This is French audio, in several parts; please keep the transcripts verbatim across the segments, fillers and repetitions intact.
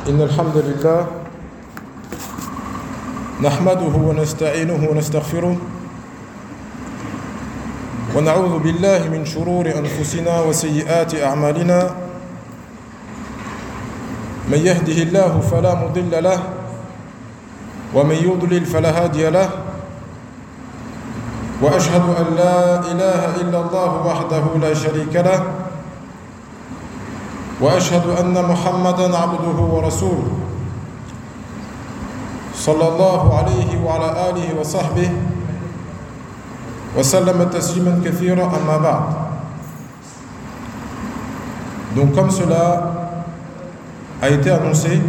إن الحمد لله نحمده ونستعينه ونستغفره ونعوذ بالله من شرور أنفسنا وسيئات أعمالنا من يهده الله فلا مضل له ومن يضلل فلا هادي له وأشهد أن لا إله إلا الله وحده لا شريك له وأشهد أن محمدًا عبده ورسوله صلى الله عليه وعلى آله وصحبه وسلم تسليما كثيرا أما بعد. Donc comme cela a été annoncé,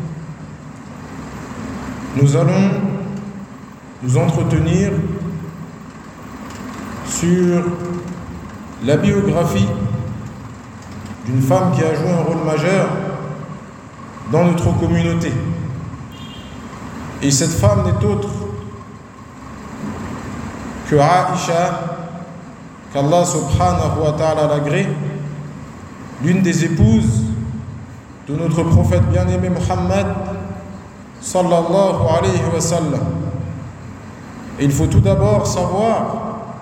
nous allons nous entretenir sur la biographie d'une femme qui a joué un rôle majeur dans notre communauté. Et cette femme n'est autre que Aïcha, qu'Allah subhanahu wa ta'ala l'agrée, l'une des épouses de notre prophète bien-aimé Muhammad sallallahu alayhi wa sallam. Et il faut tout d'abord savoir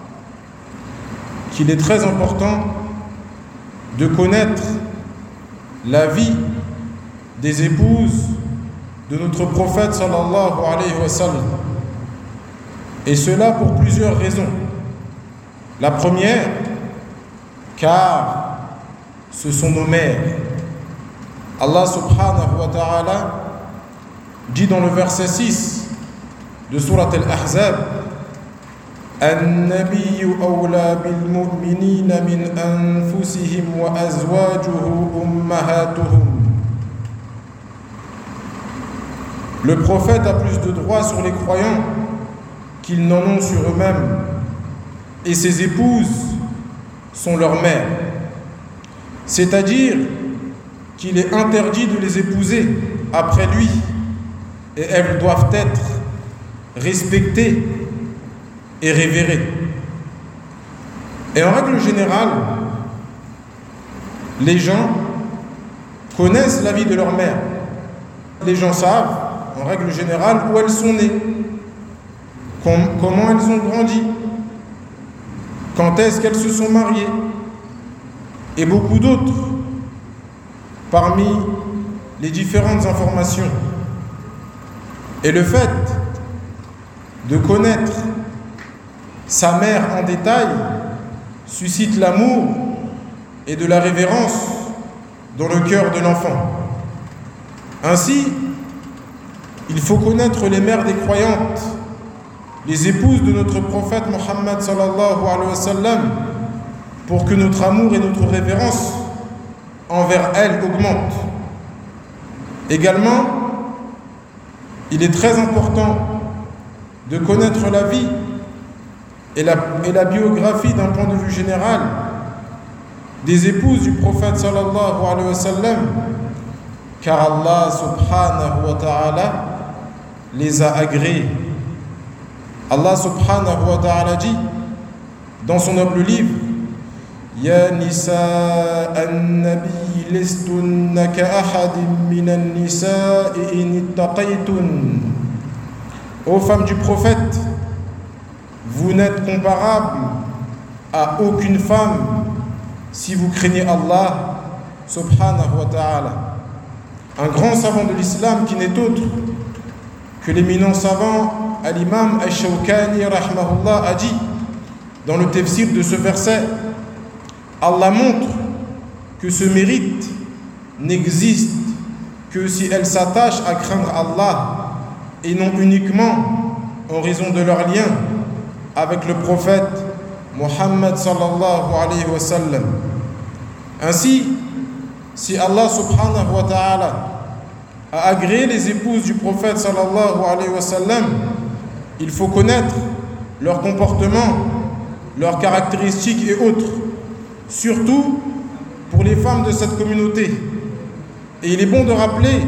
qu'il est très important de connaître la vie des épouses de notre prophète sallallahu alayhi wa sallam. Et cela pour plusieurs raisons. La première, car ce sont nos mères. Allah subhanahu wa ta'ala dit dans le verset six de sourate Al-Ahzab: النبي أولى بالمؤمنين من أنفسهم وأزواجه أمهاتهم. Le prophète a plus de droits sur les croyants qu'ils n'en ont sur eux-mêmes, et ses épouses sont leurs mères. C'est-à-dire qu'il est interdit de les épouser après lui, et elles doivent être respectées et révérées. Et en règle générale, les gens connaissent la vie de leur mère. Les gens savent, en règle générale, où elles sont nées, com- comment elles ont grandi, quand est-ce qu'elles se sont mariées, et beaucoup d'autres parmi les différentes informations. Et le fait de connaître sa mère en détail suscite l'amour et de la révérence dans le cœur de l'enfant. Ainsi, il faut connaître les mères des croyantes, les épouses de notre prophète Muhammad sallallahu alayhi wa sallam, pour que notre amour et notre révérence envers elles augmentent. Également, il est très important de connaître la vie Et la, et la biographie d'un point de vue général des épouses du prophète sallallahu alayhi wa sallam, car Allah subhanahu wa ta'ala les a agréées. Allah subhanahu wa ta'ala dit dans son noble livre: Ya nisa an-nabi listunna ka ahadin minan nisa'i in ittaqaytun. Ô femmes du prophète, vous n'êtes comparable à aucune femme si vous craignez Allah subhanahu wa ta'ala. Un grand savant de l'islam qui n'est autre que l'éminent savant al-imam al-Shawkani rahimahullah a dit dans le tafsir de ce verset: Allah montre que ce mérite n'existe que si elles s'attachent à craindre Allah et non uniquement en raison de leur lien avec le prophète Muhammad sallallahu alayhi wa sallam. Ainsi, si Allah subhanahu wa ta'ala a agréé les épouses du prophète sallallahu alayhi wa sallam, il faut connaître leur comportement, leurs caractéristiques et autres, surtout pour les femmes de cette communauté. Et il est bon de rappeler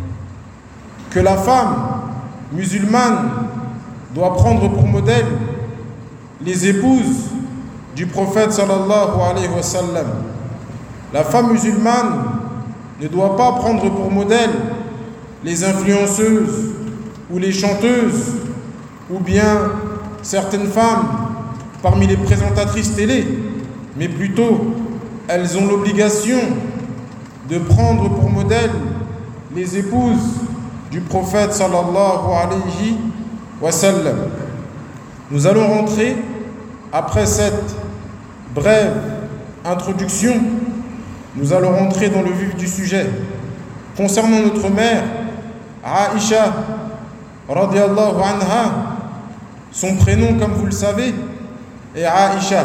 que la femme musulmane doit prendre pour modèle les épouses du prophète sallallahu alayhi wa sallam. La femme musulmane ne doit pas prendre pour modèle les influenceuses ou les chanteuses, ou bien certaines femmes parmi les présentatrices télé, mais plutôt elles ont l'obligation de prendre pour modèle les épouses du prophète sallallahu alayhi wa sallam. Nous allons rentrer, après cette brève introduction, nous allons rentrer dans le vif du sujet. Concernant notre mère, Aïcha, radiyallahu anha, son prénom, comme vous le savez, est Aïcha.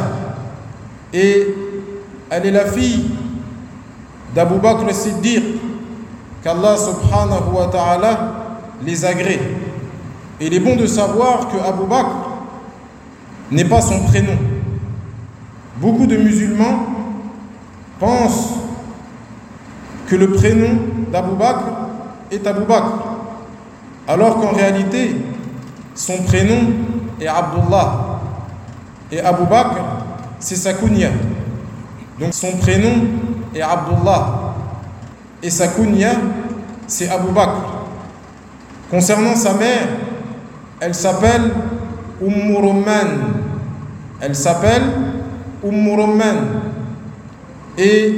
Et elle est la fille d'Abu Bakr as-Siddiq, qu'Allah subhanahu wa ta'ala les agrée. Et il est bon de savoir que Abu Bakr n'est pas son prénom. Beaucoup de musulmans pensent que le prénom d'Abu Bakr est Abu Bakr, alors qu'en réalité, son prénom est Abdullah. Et Abu Bakr, c'est sa kunya. Donc son prénom est Abdullah. Et sa kunya, c'est Abu Bakr. Concernant sa mère, elle s'appelle Umm Rumman. Elle s'appelle Umm Rumman. Et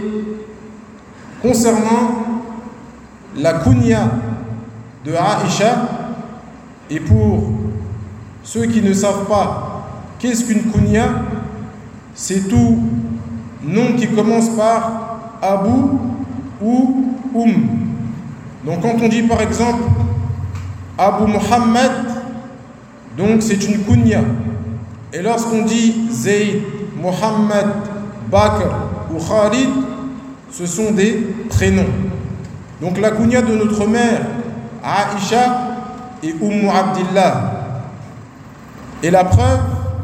concernant la kunya de Aïcha, et pour ceux qui ne savent pas qu'est-ce qu'une kunya, c'est tout nom qui commence par Abu ou Um. Donc quand on dit par exemple Abu Muhammad, donc c'est une kunya. Et lorsqu'on dit Zayd, Muhammad, Bakr ou Khalid, ce sont des prénoms. Donc la kunya de notre mère Aïcha est Umm Abdillah. Et la preuve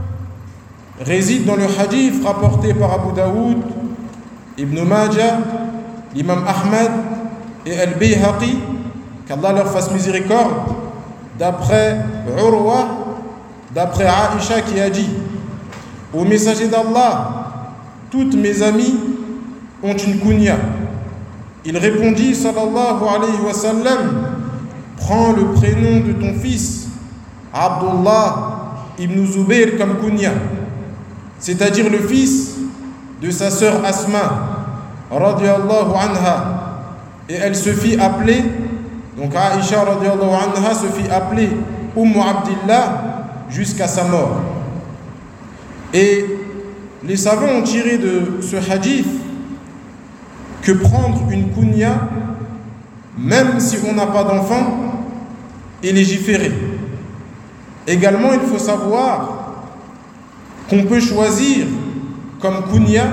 réside dans le hadith rapporté par Abu Daoud, Ibn Majah, l'imam Ahmad et Al-Bayhaqi, qu'Allah leur fasse miséricorde, d'après Urwa, d'après Aïcha qui a dit: au messager d'Allah, toutes mes amies ont une kunya. Il répondit sallallahu alayhi wa sallam: prends le prénom de ton fils Abdullah ibn Zubayr comme kunya, c'est-à-dire le fils de sa sœur Asma radiyallahu anha. Et elle se fit appeler, donc Aïcha radiyallahu anha se fit appeler Umm Abdillah jusqu'à sa mort. Et les savants ont tiré de ce hadith que prendre une kunya, même si on n'a pas d'enfant, est légiféré. Également, il faut savoir qu'on peut choisir comme kunya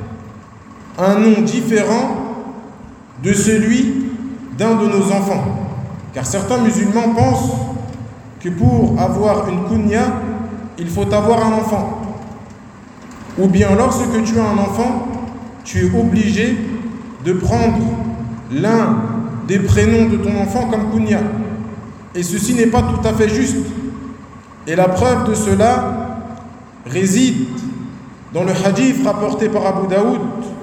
un nom différent de celui d'un de nos enfants. Car certains musulmans pensent que pour avoir une kunya, il faut avoir un enfant. Ou bien lorsque tu as un enfant, tu es obligé de prendre l'un des prénoms de ton enfant comme kunya. Et ceci n'est pas tout à fait juste. Et la preuve de cela réside dans le hadith rapporté par Abu Daoud,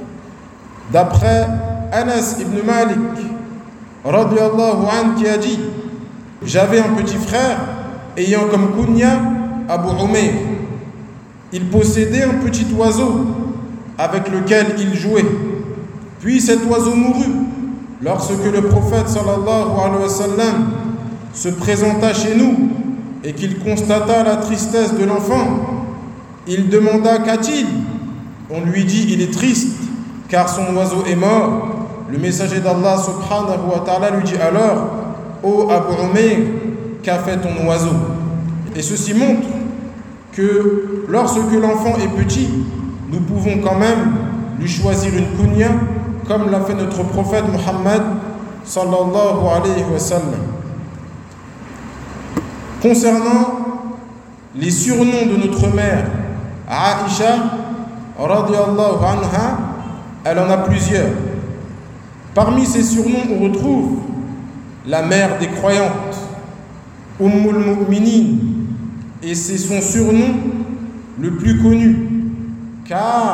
d'après Anas ibn Malik radiyallahu anhu, qui a dit: j'avais un petit frère ayant comme kunya Abu Umayr. Il possédait un petit oiseau avec lequel il jouait. Puis cet oiseau mourut. Lorsque le prophète sallallahu alayhi wa sallam se présenta chez nous et qu'il constata la tristesse de l'enfant, il demanda: qu'a-t-il? On lui dit: il est triste car son oiseau est mort. Le messager d'Allah subhanahu wa ta'ala lui dit alors: ô Abu Umayr, qu'a fait ton oiseau? Et ceci montre que lorsque l'enfant est petit, nous pouvons quand même lui choisir une kunya, comme l'a fait notre prophète Muhammad sallallahu alayhi wa sallam. Concernant les surnoms de notre mère Aïcha radiyallahu anha, elle en a plusieurs. Parmi ces surnoms, on retrouve la mère des croyantes, Ummul Mu'minin, et c'est son surnom le plus connu,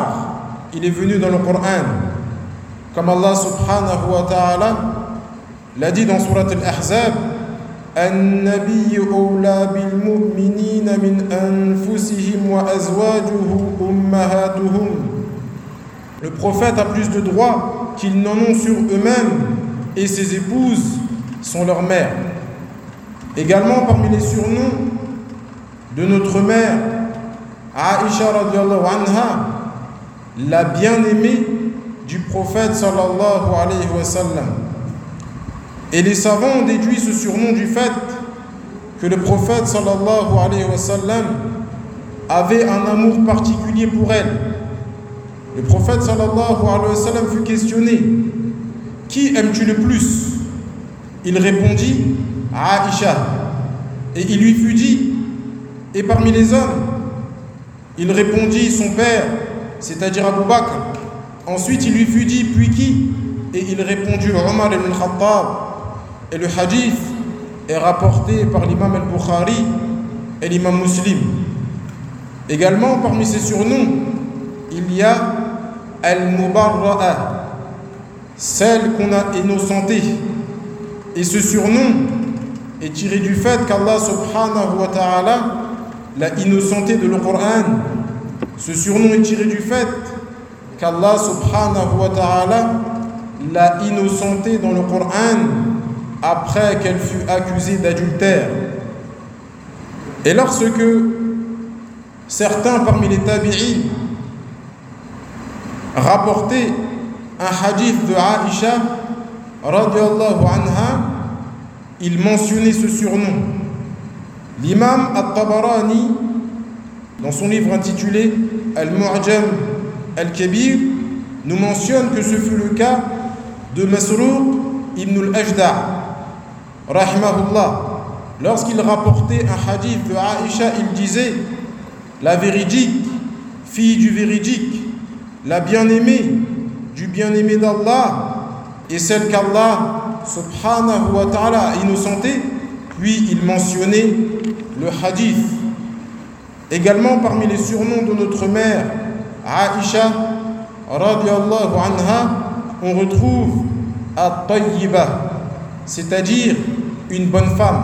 car il est venu dans le Coran, comme Allah subhanahu wa ta'ala l'a dit dans Surat Al-Ahzab, النبي أولى بالمؤمنين من أنفسهم وأزواجه أمهاتهم. Le prophète a plus de droits qu'ils n'en ont sur eux-mêmes et ses épouses sont leurs mères. Également parmi les surnoms de notre mère Aïcha radiallahu anha, la bien-aimée du prophète sallallahu alayhi wa sallam. Et les savants ont déduit ce surnom du fait que le prophète sallallahu alayhi wa sallam avait un amour particulier pour elle. Le prophète sallallahu alayhi wa sallam fut questionné: qui aimes-tu le plus? Il répondit: Aïcha. Et il lui fut dit: et parmi les hommes? Il répondit: son père, c'est-à-dire Abu Bakr. Ensuite il lui fut dit: puis qui? Et il répondit: Omar ibn Khattab. Et le hadith est rapporté par l'imam al-Bukhari et l'imam Muslim. Également parmi ses surnoms, il y a Al-Mubarra'a, celle qu'on a innocentée. Et ce surnom est tiré du fait qu'Allah subhanahu wa ta'ala l'a innocenté de le Coran. Ce surnom est tiré du fait qu'Allah subhanahu wa ta'ala l'a innocenté dans le Coran après qu'elle fut accusée d'adultère. Et lorsque certains parmi les tabi'in rapportaient un hadith de Aïcha radiallahu anha, ils mentionnaient ce surnom. L'imam At-Tabarani, dans son livre intitulé Al-Mu'jam Al-Kabir, nous mentionne que ce fut le cas de Masruq ibn al-Ajda' rahimahullah. Lorsqu'il rapportait un hadith de Aïcha, il disait: la véridique, fille du véridique, la bien-aimée du bien-aimé d'Allah, et celle qu'Allah subhanahu wa ta'ala a innocentée. Puis il mentionnait le hadith. Également parmi les surnoms de notre mère Aïcha radiallahu anha, on retrouve At-Tayyiba, c'est-à-dire une bonne femme.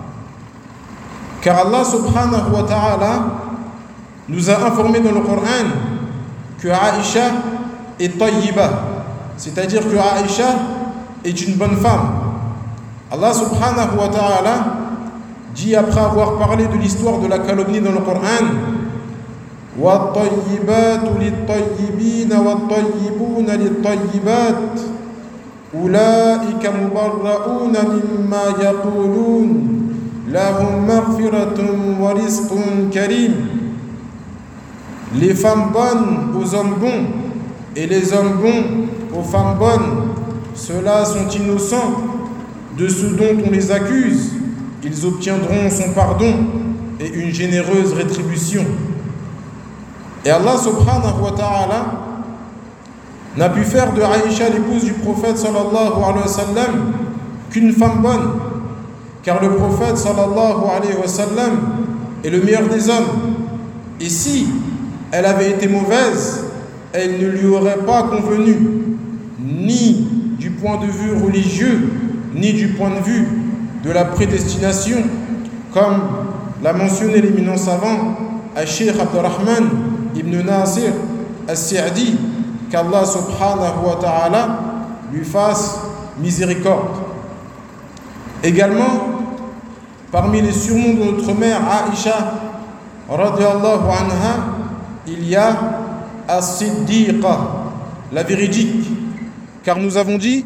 Car Allah subhanahu wa ta'ala nous a informé dans le Coran que Aïcha est Tayyiba, c'est-à-dire que Aïcha est une bonne femme. Allah subhanahu wa ta'ala dit, après avoir parlé de l'histoire de la calomnie dans le Coran: وَالطَّيِّبَاتُ لِلطَّيِّبِينَ وَالطَّيِّبُونَ لِلطَّيِّبَاتِ أُولَٰئِكَ مُبَرَّؤُونَ مِمَّا يَقُولُونَ لَهُمْ مَغْفِرَةٌ وَرِزْقٌ كَرِيمٌ. Les femmes bonnes aux hommes bons et les hommes bons aux femmes bonnes, ceux-là sont innocents de ce dont on les accuse. Ils obtiendront son pardon et une généreuse rétribution. Et Allah subhanahu wa ta'ala n'a pu faire de Aïcha, l'épouse du prophète sallallahu alayhi wa sallam, qu'une femme bonne, car le prophète sallallahu alayhi wa sallam est le meilleur des hommes. Et si elle avait été mauvaise, elle ne lui aurait pas convenu, ni du point de vue religieux, ni du point de vue de la prédestination, comme l'a mentionné l'éminent savant Al-Sheikh Abdurrahman ibn Nasir As-Sa'di, qu'Allah subhanahu wa ta'ala lui fasse miséricorde. Également, parmi les surnoms de notre mère Aïcha radiallahu anha, il y a As-Siddiqa, la véridique, car nous avons dit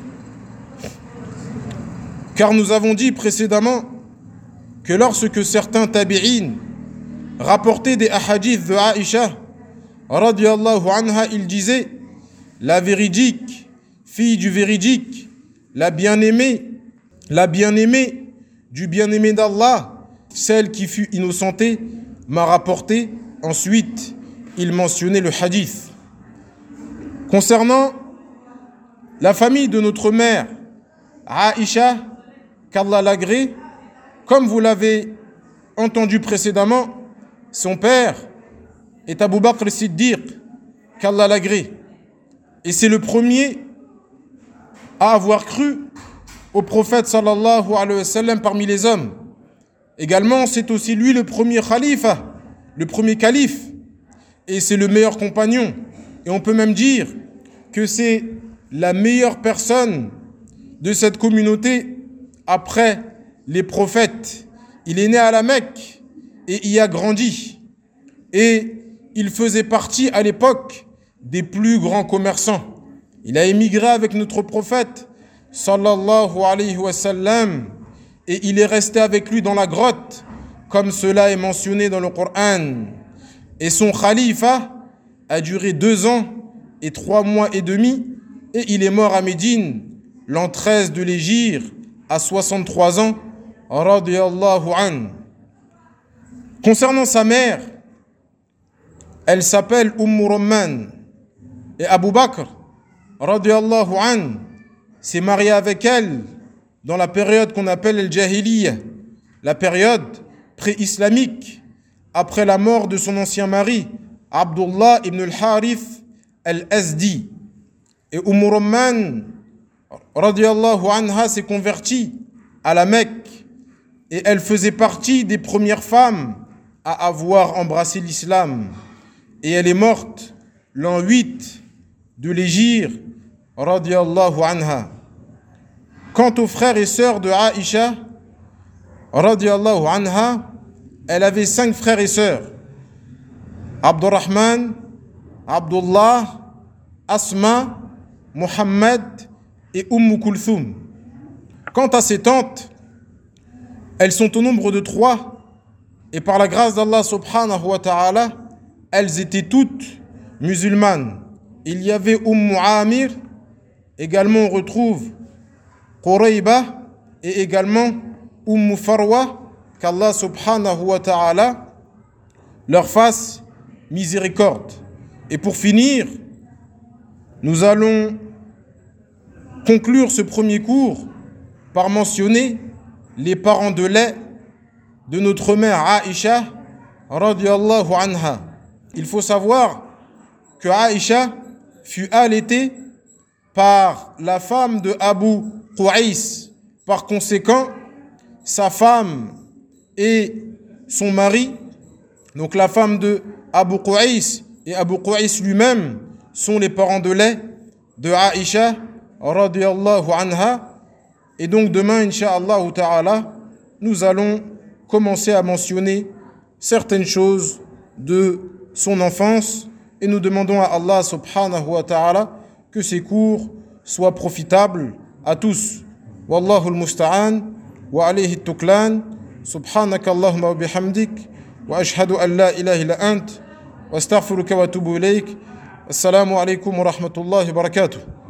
car nous avons dit précédemment que lorsque certains tabi'in rapportaient des ahadiths de Aïcha radiallahu anha, ils disaient: la véridique, fille du véridique, la bien-aimée, la bien-aimée du bien-aimé d'Allah, celle qui fut innocentée, m'a rapporté. Ensuite, il mentionnait le hadith. Concernant la famille de notre mère Aïcha, qu'Allah l'agrée, comme vous l'avez entendu précédemment, son père est Abu Bakr as-Siddiq, qu'Allah l'agrée. Et c'est le premier à avoir cru au prophète sallallahu alayhi wa sallam parmi les hommes. Également, c'est aussi lui le premier khalifa, le premier calife, et c'est le meilleur compagnon. Et on peut même dire que c'est la meilleure personne de cette communauté après les prophètes. Il est né à la Mecque et y a grandi. Et il faisait partie à l'époque des plus grands commerçants. Il a émigré avec notre prophète sallallahu alayhi wa sallam et il est resté avec lui dans la grotte, comme cela est mentionné dans le Coran. Et son khalifa a duré deux ans et trois mois et demi, et il est mort à Médine l'an treize de l'Hégire à soixante-trois ans, radiyallahu anhu. Concernant sa mère, elle s'appelle Umm Rumman, et Abu Bakr, radiyallahu anhu, s'est marié avec elle dans la période qu'on appelle el Jahiliya, la période pré-islamique, après la mort de son ancien mari, Abdullah ibn al-Harith al-Azdi. Et Umm Rumman, radiyallahu anha, s'est convertie à la Mecque et elle faisait partie des premières femmes à avoir embrassé l'islam. Et elle est morte l'an huit de l'Hégire, radiyallahu anha. Quant aux frères et sœurs de Aïcha, radiyallahu anha, elle avait cinq frères et sœurs. Abdurrahman, Abdullah, Asma, Muhammad et Umm Kulthum. Quant à ses tantes, elles sont au nombre de trois, et par la grâce d'Allah subhanahu wa ta'ala, elles étaient toutes musulmanes. Il y avait Umm Amir, également on retrouve Qurayba, et également Umm Farwa, qu'Allah subhanahu wa ta'ala leur fasse miséricorde. Et pour finir, nous allons conclure ce premier cours par mentionner les parents de lait de notre mère Aïcha radiyallahu anha. Il faut savoir que Aïcha fut allaitée par la femme de Abu Qouaïs. Par conséquent, sa femme et son mari, donc la femme de Abu Qouaïs et Abu Qouaïs lui-même, sont les parents de lait de Aïcha radiyallahu anha. Et donc demain, incha'Allah ta'ala, nous allons commencer à mentionner certaines choses de son enfance et nous demandons à Allah subhanahu wa ta'ala que ces cours soient profitables à tous. Wallahu al-musta'an wa alayhi at-tuklan. Subhanaka Allahumma wa bihamdik wa ashhadu an la ilaha illa ant wa astaghfiruka wa atubu ilayk. Assalamu alaykum wa rahmatullahi wa barakatuh.